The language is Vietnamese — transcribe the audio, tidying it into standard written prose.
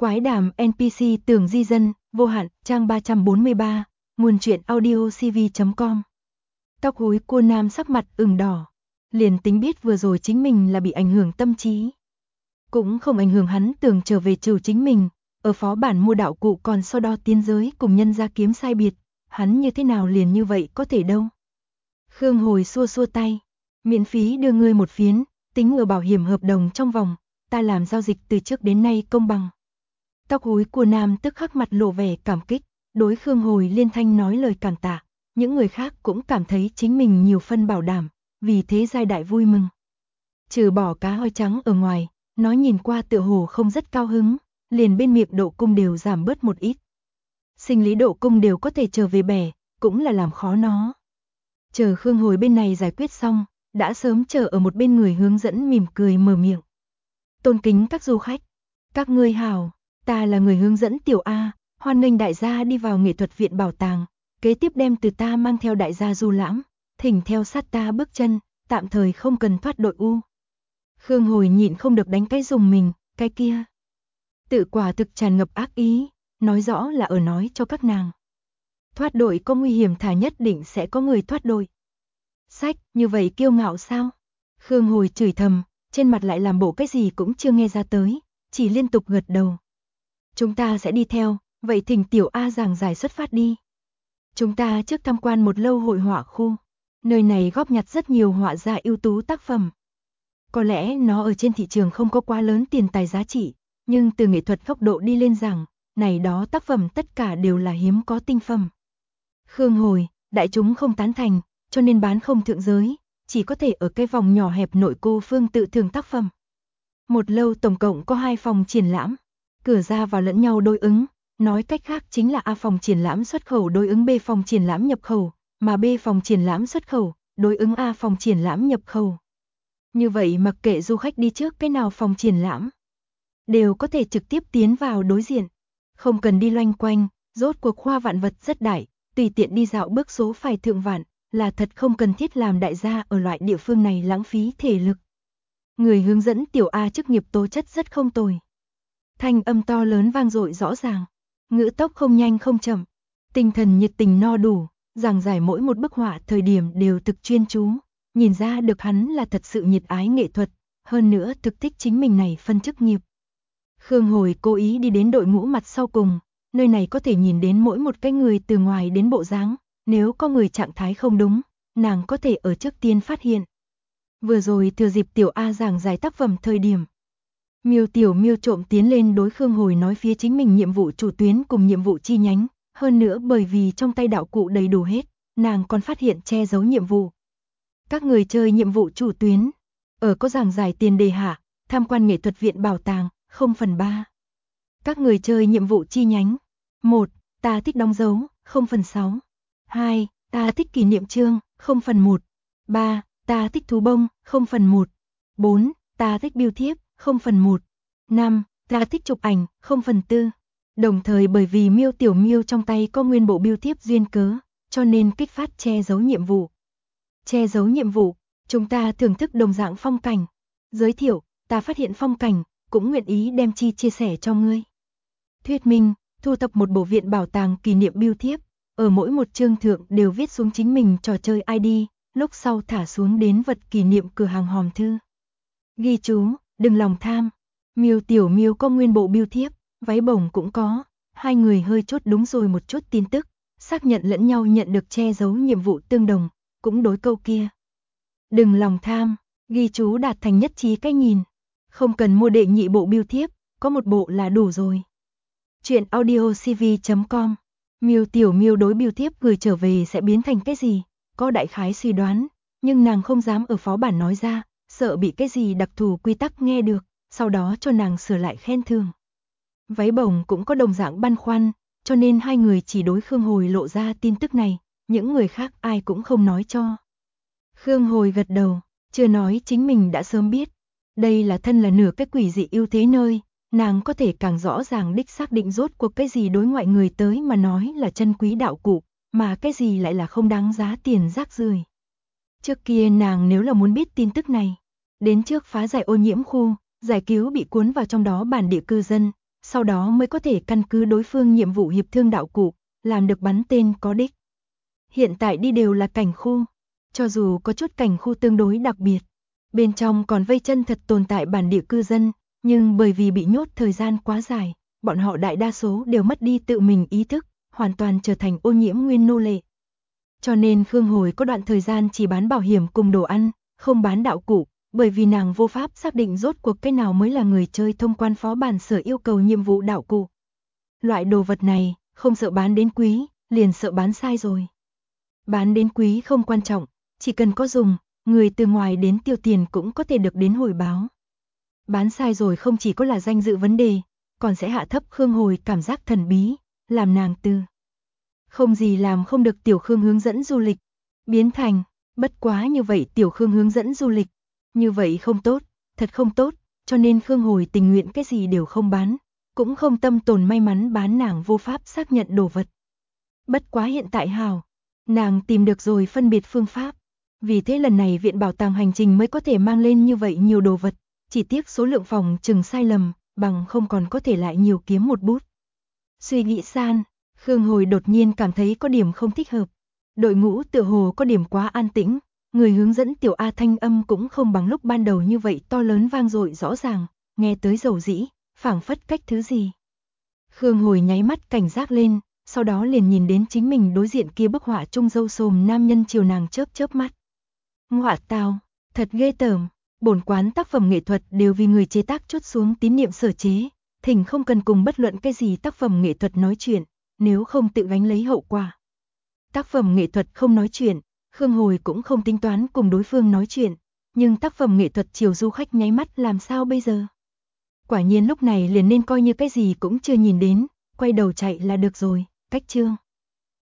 Quái đàm NPC Tường Di Dân, vô hạn, trang 343, nguồn truyện audiocv.com. Tóc húi cô nam sắc mặt ửng đỏ, liền tính biết vừa rồi chính mình là bị ảnh hưởng tâm trí. Cũng không ảnh hưởng hắn tưởng trở về trừ chính mình, ở phó bản mua đạo cụ còn so đo tiến giới cùng nhân gia kiếm sai biệt, hắn như thế nào liền như vậy có thể đâu. Khương Hồi xua xua tay, miễn phí đưa ngươi một phiến, tính ở bảo hiểm hợp đồng trong vòng, ta làm giao dịch từ trước đến nay công bằng. Tóc húi của nam tức khắc mặt lộ vẻ cảm kích, đối Khương Hồi liên thanh nói lời cảm tạ, những người khác cũng cảm thấy chính mình nhiều phân bảo đảm, vì thế giai đại vui mừng. Trừ bỏ cá hoi trắng ở ngoài, nó nhìn qua tựa hồ không rất cao hứng, liền bên miệng độ cung đều giảm bớt một ít. Sinh lý độ cung đều có thể trở về bẻ, cũng là làm khó nó. Chờ Khương Hồi bên này giải quyết xong, đã sớm chờ ở một bên người hướng dẫn mỉm cười mở miệng. Tôn kính các du khách, các ngươi hảo, ta là người hướng dẫn Tiểu A, hoan nghênh đại gia đi vào nghệ thuật viện bảo tàng, kế tiếp đem từ ta mang theo đại gia du lãm, thỉnh theo sát ta bước chân, tạm thời không cần thoát đội u. Khương Hồi nhịn không được đánh cái dùng mình, cái kia. Tự quả thực tràn ngập ác ý, nói rõ là ở nói cho các nàng. Thoát đội có nguy hiểm thả nhất định sẽ có người thoát đội. Sách, như vậy kiêu ngạo sao? Khương Hồi chửi thầm, trên mặt lại làm bộ cái gì cũng chưa nghe ra tới, chỉ liên tục gật đầu. Chúng ta sẽ đi theo, vậy thỉnh Tiểu A giảng giải xuất phát đi. Chúng ta trước tham quan một lâu hội họa khu, nơi này góp nhặt rất nhiều họa gia ưu tú tác phẩm. Có lẽ nó ở trên thị trường không có quá lớn tiền tài giá trị, nhưng từ nghệ thuật góc độ đi lên rằng, này đó tác phẩm tất cả đều là hiếm có tinh phẩm. Khương Hồi, đại chúng không tán thành, cho nên bán không thượng giới, chỉ có thể ở cái vòng nhỏ hẹp nội cô phương tự thưởng tác phẩm. Một lâu tổng cộng có 2 phòng triển lãm, cửa ra vào lẫn nhau đối ứng, nói cách khác chính là A phòng triển lãm xuất khẩu đối ứng B phòng triển lãm nhập khẩu, mà B phòng triển lãm xuất khẩu đối ứng A phòng triển lãm nhập khẩu. Như vậy mặc kệ du khách đi trước cái nào phòng triển lãm, đều có thể trực tiếp tiến vào đối diện, không cần đi loanh quanh, rốt cuộc khoa vạn vật rất đại, tùy tiện đi dạo bước số phải thượng vạn, là thật không cần thiết làm đại gia ở loại địa phương này lãng phí thể lực. Người hướng dẫn Tiểu A chức nghiệp tố chất rất không tồi. Thanh âm to lớn vang dội rõ ràng, ngữ tốc không nhanh không chậm, tinh thần nhiệt tình no đủ, giảng giải mỗi một bức họa thời điểm đều thực chuyên chú, nhìn ra được hắn là thật sự nhiệt ái nghệ thuật, hơn nữa thực thích chính mình này phân chức nghiệp. Khương Hồi cố ý đi đến đội ngũ mặt sau cùng, nơi này có thể nhìn đến mỗi một cái người từ ngoài đến bộ dáng, nếu có người trạng thái không đúng, nàng có thể ở trước tiên phát hiện. Vừa rồi thừa dịp Tiểu A giảng giải tác phẩm thời điểm, Miêu Tiểu Miêu trộm tiến lên đối Khương Hồi nói phía chính mình nhiệm vụ chủ tuyến cùng nhiệm vụ chi nhánh, hơn nữa bởi vì trong tay đạo cụ đầy đủ hết, nàng còn phát hiện che giấu nhiệm vụ. Các người chơi nhiệm vụ chủ tuyến, ở có giảng giải tiền đề hạ, tham quan nghệ thuật viện bảo tàng, 0/3. Các người chơi nhiệm vụ chi nhánh, 1. Ta thích đóng dấu, 0/6. 2. Ta thích kỷ niệm chương, 0/1. 3. Ta thích thú bông, 0/1. 4. Ta thích bưu thiếp, 0/1. 5. Ta thích chụp ảnh, 0/4. Đồng thời bởi vì Miêu Tiểu Miêu trong tay có nguyên bộ bưu thiếp duyên cớ, cho nên kích phát che giấu nhiệm vụ. Che giấu nhiệm vụ, chúng ta thưởng thức đồng dạng phong cảnh. Giới thiệu, ta phát hiện phong cảnh, cũng nguyện ý đem chi chia sẻ cho ngươi. Thuyết minh, thu thập một bộ viện bảo tàng kỷ niệm bưu thiếp, ở mỗi một chương thượng đều viết xuống chính mình trò chơi ID, lúc sau thả xuống đến vật kỷ niệm cửa hàng hòm thư. Ghi chú, đừng lòng tham. Miêu Tiểu Miêu có nguyên bộ bưu thiếp, váy bổng cũng có, hai người hơi chốt đúng rồi một chút tin tức, xác nhận lẫn nhau nhận được che giấu nhiệm vụ tương đồng, cũng đối câu kia. Đừng lòng tham, ghi chú đạt thành nhất trí cách nhìn. Không cần mua đệ nhị bộ bưu thiếp, có một bộ là đủ rồi. Chuyện audiocv.com. Miêu Tiểu Miêu đối bưu thiếp gửi trở về sẽ biến thành cái gì, có đại khái suy đoán, nhưng nàng không dám ở phó bản nói ra, sợ bị cái gì đặc thù quy tắc nghe được, sau đó cho nàng sửa lại khen thưởng. Váy bổng cũng có đồng dạng băn khoăn, cho nên hai người chỉ đối Khương Hồi lộ ra tin tức này, những người khác ai cũng không nói cho. Khương Hồi gật đầu, chưa nói chính mình đã sớm biết. Đây là thân là nửa cái quỷ dị ưu thế nơi, nàng có thể càng rõ ràng đích xác định rốt cuộc cái gì đối ngoại người tới mà nói là chân quý đạo cụ, mà cái gì lại là không đáng giá tiền rác rưởi. Trước kia nàng nếu là muốn biết tin tức này, đến trước phá giải ô nhiễm khu, giải cứu bị cuốn vào trong đó bản địa cư dân, sau đó mới có thể căn cứ đối phương nhiệm vụ hiệp thương đạo cụ, làm được bắn tên có đích. Hiện tại đi đều là cảnh khu, cho dù có chút cảnh khu tương đối đặc biệt, bên trong còn vây chân thật tồn tại bản địa cư dân, nhưng bởi vì bị nhốt thời gian quá dài, bọn họ đại đa số đều mất đi tự mình ý thức, hoàn toàn trở thành ô nhiễm nguyên nô lệ. Cho nên Khương Hồi có đoạn thời gian chỉ bán bảo hiểm cùng đồ ăn, không bán đạo cụ, bởi vì nàng vô pháp xác định rốt cuộc cái nào mới là người chơi thông quan phó bản sở yêu cầu nhiệm vụ đạo cụ. Loại đồ vật này, không sợ bán đến quý, liền sợ bán sai rồi. Bán đến quý không quan trọng, chỉ cần có dùng, người từ ngoài đến tiêu tiền cũng có thể được đến hồi báo. Bán sai rồi không chỉ có là danh dự vấn đề, còn sẽ hạ thấp Khương Hồi cảm giác thần bí, làm nàng từ không gì làm không được tiểu Khương hướng dẫn du lịch, biến thành, bất quá như vậy tiểu Khương hướng dẫn du lịch, như vậy không tốt, thật không tốt, cho nên Khương Hồi tình nguyện cái gì đều không bán, cũng không tâm tồn may mắn bán nàng vô pháp xác nhận đồ vật. Bất quá hiện tại hào, nàng tìm được rồi phân biệt phương pháp, vì thế lần này viện bảo tàng hành trình mới có thể mang lên như vậy nhiều đồ vật, chỉ tiếc số lượng phòng chừng sai lầm, bằng không còn có thể lại nhiều kiếm một bút. Suy nghĩ san, Khương Hồi đột nhiên cảm thấy có điểm không thích hợp. Đội ngũ tựa hồ có điểm quá an tĩnh, người hướng dẫn tiểu A thanh âm cũng không bằng lúc ban đầu như vậy to lớn vang dội rõ ràng, nghe tới dầu dĩ, phảng phất cách thứ gì. Khương Hồi nháy mắt cảnh giác lên, sau đó liền nhìn đến chính mình đối diện kia bức họa trung râu xồm nam nhân chiều nàng chớp chớp mắt. Ngọa tào, thật ghê tởm, bổn quán tác phẩm nghệ thuật đều vì người chế tác chốt xuống tín niệm sở chế, thỉnh không cần cùng bất luận cái gì tác phẩm nghệ thuật nói chuyện, nếu không tự gánh lấy hậu quả. Tác phẩm nghệ thuật không nói chuyện, Khương Hồi cũng không tính toán cùng đối phương nói chuyện, nhưng tác phẩm nghệ thuật chiều du khách nháy mắt làm sao bây giờ? Quả nhiên lúc này liền nên coi như cái gì cũng chưa nhìn đến, quay đầu chạy là được rồi, cách chương.